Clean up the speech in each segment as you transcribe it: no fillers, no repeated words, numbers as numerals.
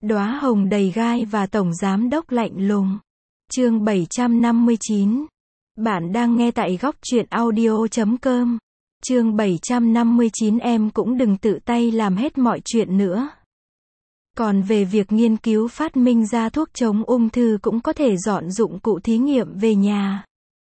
Đóa hồng đầy gai và tổng giám đốc lạnh lùng. Chương 759. Bạn đang nghe tại góc truyện audio.com. Chương 759. Em cũng đừng tự tay làm hết mọi chuyện nữa. Còn về việc nghiên cứu phát minh ra thuốc chống ung thư cũng có thể dọn dụng cụ thí nghiệm về nhà.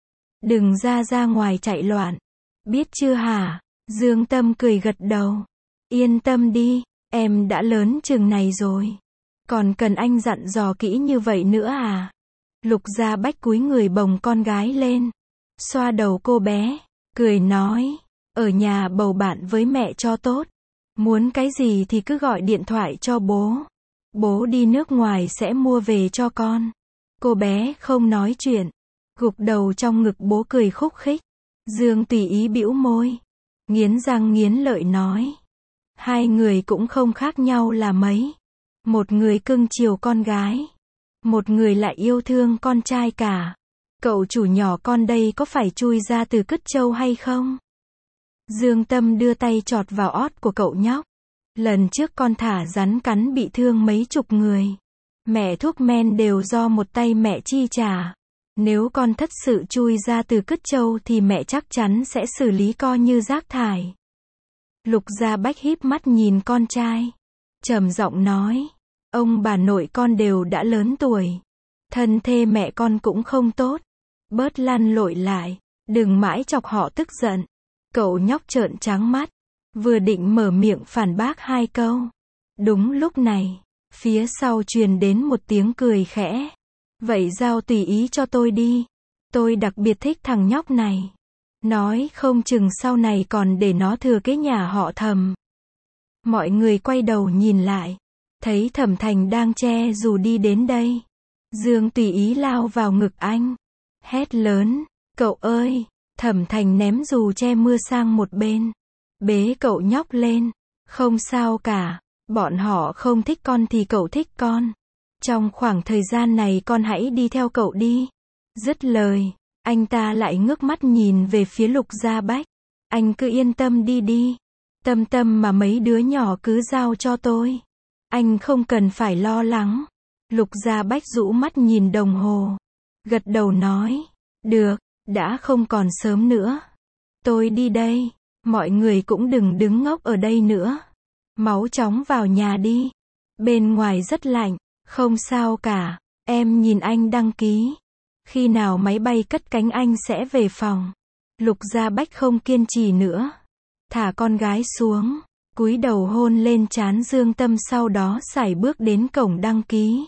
Đừng ra ngoài chạy loạn. Biết chưa hả? Dương Tâm cười gật đầu. Yên tâm đi, em đã lớn chừng này rồi. Còn cần anh dặn dò kỹ như vậy nữa à? Lục Gia Bách cúi người bồng con gái lên, xoa đầu cô bé, cười nói, ở nhà bầu bạn với mẹ cho tốt. Muốn cái gì thì cứ gọi điện thoại cho bố. Bố đi nước ngoài sẽ mua về cho con. Cô bé không nói chuyện, gục đầu trong ngực bố cười khúc khích. Dương tùy ý bĩu môi, nghiến răng nghiến lợi nói. Hai người cũng không khác nhau là mấy. Một người cưng chiều con gái, một người lại yêu thương con trai cả. Cậu chủ nhỏ con đây có phải chui ra từ cứt trâu hay không? Dương Tâm đưa tay chọt vào ót của cậu nhóc. Lần trước con thả rắn cắn bị thương mấy chục người. Mẹ thuốc men đều do một tay mẹ chi trả. Nếu con thật sự chui ra từ cứt trâu thì mẹ chắc chắn sẽ xử lý coi như rác thải. Lục Gia Bách híp mắt nhìn con trai, trầm giọng nói, ông bà nội con đều đã lớn tuổi. Thân thể mẹ con cũng không tốt. Bớt lăn lội lại, đừng mãi chọc họ tức giận. Cậu nhóc trợn trắng mắt, vừa định mở miệng phản bác hai câu. Đúng lúc này, phía sau truyền đến một tiếng cười khẽ. Vậy giao tùy ý cho tôi đi. Tôi đặc biệt thích thằng nhóc này. Nói không chừng sau này còn để nó thừa kế nhà họ Thẩm. Mọi người quay đầu nhìn lại, thấy Thẩm Thành đang che dù đi đến đây. Dương tùy ý lao vào ngực anh, hét lớn, cậu ơi! Thẩm Thành ném dù che mưa sang một bên, bế cậu nhóc lên. Không sao cả, bọn họ không thích con thì cậu thích con. Trong khoảng thời gian này con hãy đi theo cậu đi. Dứt lời, anh ta lại ngước mắt nhìn về phía Lục Gia Bách. Anh cứ yên tâm đi. Tâm Tâm mà mấy đứa nhỏ cứ giao cho tôi. Anh không cần phải lo lắng. Lục Gia Bách rũ mắt nhìn đồng hồ, gật đầu nói, được, đã không còn sớm nữa. Tôi đi đây, mọi người cũng đừng đứng ngốc ở đây nữa. Máu chóng vào nhà đi. Bên ngoài rất lạnh. Không sao cả, em nhìn anh đăng ký. Khi nào máy bay cất cánh anh sẽ về phòng. Lục Gia Bách không kiên trì nữa, thả con gái xuống, cúi đầu hôn lên trán Dương Tâm, sau đó sải bước đến cổng đăng ký.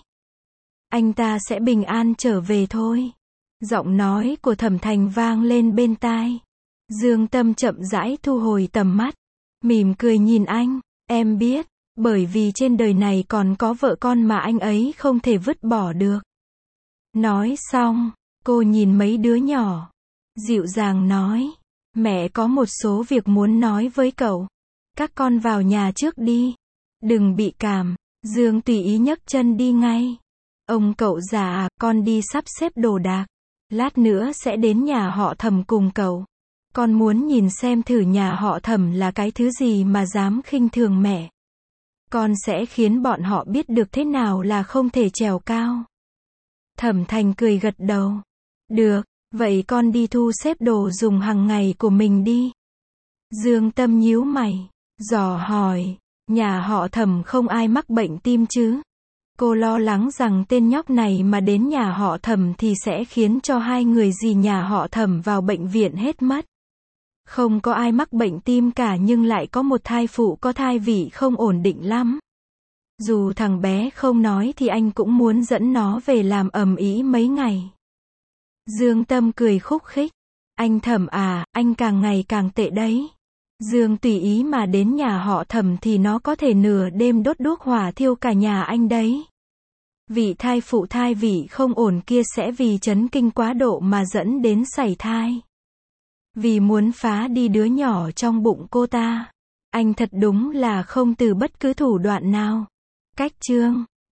Anh ta sẽ bình an trở về thôi. Giọng nói của Thẩm Thành vang lên bên tai. Dương Tâm chậm rãi thu hồi tầm mắt, mỉm cười nhìn anh, em biết, bởi vì trên đời này còn có vợ con mà anh ấy không thể vứt bỏ được. Nói xong, cô nhìn mấy đứa nhỏ, dịu dàng nói, mẹ có một số việc muốn nói với cậu. Các con vào nhà trước đi. Đừng bị cảm. Dương tùy ý nhấc chân đi ngay. Ông cậu già à, con đi sắp xếp đồ đạc. Lát nữa sẽ đến nhà họ Thẩm cùng cậu. Con muốn nhìn xem thử nhà họ Thẩm là cái thứ gì mà dám khinh thường mẹ. Con sẽ khiến bọn họ biết được thế nào là không thể trèo cao. Thẩm Thành cười gật đầu. Được, vậy con đi thu xếp đồ dùng hàng ngày của mình đi. Dương Tâm nhíu mày, dò hỏi, nhà họ Thẩm không ai mắc bệnh tim chứ? Cô lo lắng rằng tên nhóc này mà đến nhà họ Thẩm thì sẽ khiến cho hai người dì nhà họ Thẩm vào bệnh viện hết mất. Không có ai mắc bệnh tim cả, nhưng lại có một thai phụ có thai vị không ổn định lắm. Dù thằng bé không nói thì anh cũng muốn dẫn nó về làm ầm ĩ mấy ngày. Dương Tâm cười khúc khích. Anh Thẩm à, anh càng ngày càng tệ đấy. Dương tùy ý mà đến nhà họ Thẩm thì nó có thể nửa đêm đốt đuốc hỏa thiêu cả nhà anh đấy. Vị thai phụ thai vị không ổn kia sẽ vì chấn kinh quá độ mà dẫn đến sảy thai. Vì muốn phá đi đứa nhỏ trong bụng cô ta. Anh thật đúng là không từ bất cứ thủ đoạn nào. Cách chương